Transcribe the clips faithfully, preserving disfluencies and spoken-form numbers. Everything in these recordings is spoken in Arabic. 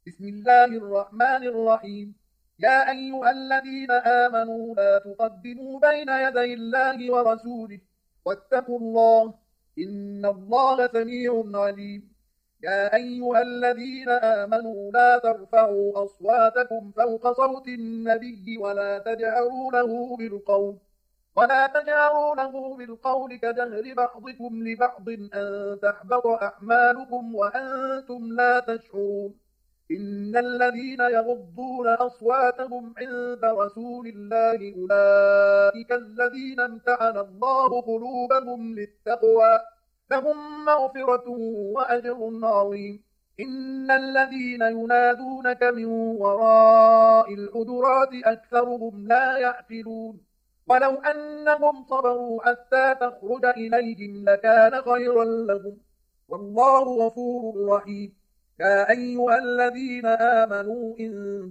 بسم الله الرحمن الرحيم. يا أيها الذين آمنوا لا تقدموا بين يدي الله ورسوله واتقوا الله، إن الله سميع عليم. يا أيها الذين آمنوا لا ترفعوا أصواتكم فوق صوت النبي ولا تجهروا له بالقول ولا تجهروا له بالقول كجهر بعضكم لبعض أن تحبط أعمالكم وأنتم لا تشعرون. إن الذين يغضون أصواتهم عند رسول الله أولئك الذين امتحن الله قلوبهم للتقوى، لهم مغفرة وأجر عظيم. إن الذين ينادونك من وراء الحجرات أكثرهم لا يعقلون، ولو أنهم صبروا حتى تخرج إليهم لكان خيرا لهم، والله غفور رحيم. يا أيها الذين آمنوا إن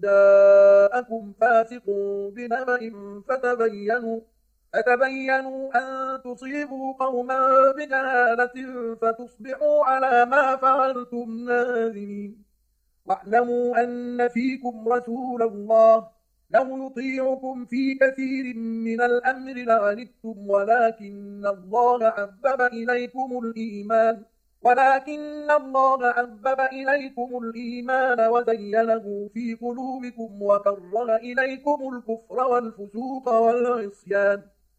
جاءكم فاسق بنبأ فتبينوا فتبينوا أن تصيبوا قوما بجهالة فتصبحوا على ما فعلتم نادمين. واعلموا أن فيكم رسول الله لو يطيعكم في كثير من الأمر لعنتم، ولكن الله حبب إليكم الإيمان ولكن الله حبب إليكم الإيمان وزينه في قلوبكم وكره إليكم الكفر والفسوق والعصيان،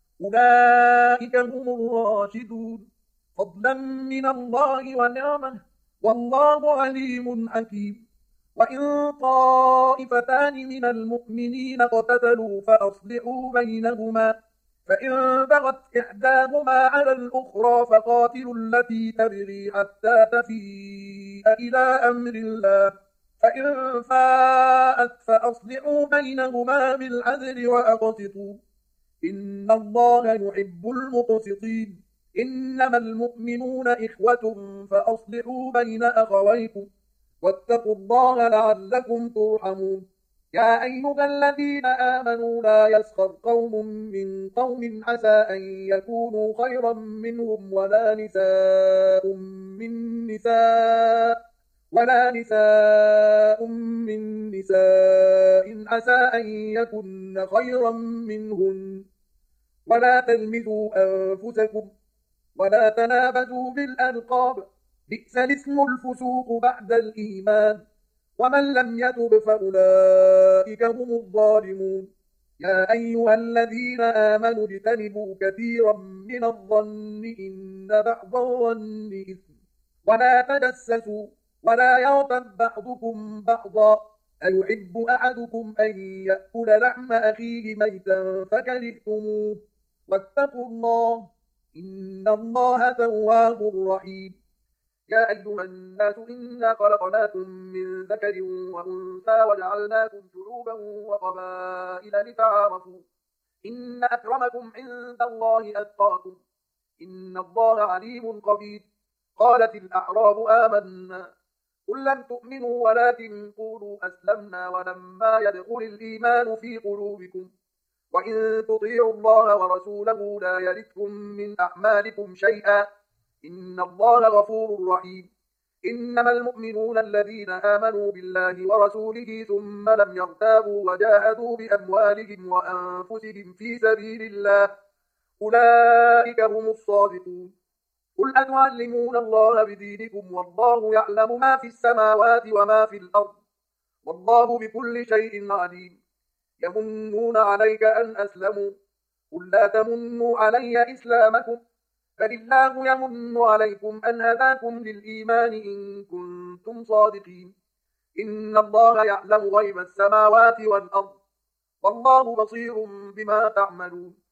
أولئك هم الراشدون، فضلا من الله ونعمه، والله عليم حكيم. وإن طائفتان من المؤمنين اقتتلوا فأصلحوا بينهما، فإن بغت إحداهما على الأخرى فقاتلوا التي تبغي حتى تفيء إلى أمر الله، فإن فاءت فأصلحوا بينهما بالعدل وأقسطوا، إن الله يحب المقسطين. إنما المؤمنون إخوة فأصلحوا بين أخويكم واتقوا الله لعلكم ترحمون. يا أيها الذين آمنوا لا يسخر قوم من قوم عسى أن يكونوا خيرا منهم ولا نساء من نساء ولا نساء من نساء عسى أن يكن خيرا منهن، ولا تلمزوا أنفسكم ولا تنابزوا بالألقاب، بئس الاسم الفسوق بعد الإيمان، ومن لم يتب فأولئك هم الظالمون. يا أيها الذين آمنوا اجتنبوا كثيرا من الظن إن بعض الظن إثم، ولا تجسسوا ولا يغتب بعضكم بعضا، أيحب أحدكم أن يأكل لحم أخيه ميتا فكرهتموه، واتقوا الله إن الله تواب رحيم. يا أيها الناس إنا خلقناكم من ذكر وأنثى وجعلناكم شعوبا وقبائل لتعارفوا، إن أكرمكم عند الله أتقاكم، إن الله عليم خبير. قالت الأعراب آمنا، قل لم تؤمنوا ولكن قولوا أسلمنا ولما يدخل الإيمان في قلوبكم، وإن تطيعوا الله ورسوله لا يلدكم من أعمالكم شيئا، إن الله غفور رحيم. إنما المؤمنون الذين آمنوا بالله ورسوله ثم لم يرتابوا وجاهدوا بأموالهم وأنفسهم في سبيل الله، أولئك هم الصادقون. قل أتعلمون الله بدينكم والله يعلم ما في السماوات وما في الأرض، والله بكل شيء عليم. يمنون عليك أن أسلموا، قل لا تمنوا علي إسلامكم، بل الله يمن عليكم أن هداكم للإيمان إن كنتم صادقين. إن الله يعلم غيب السماوات والأرض، والله بصير بما تعملون.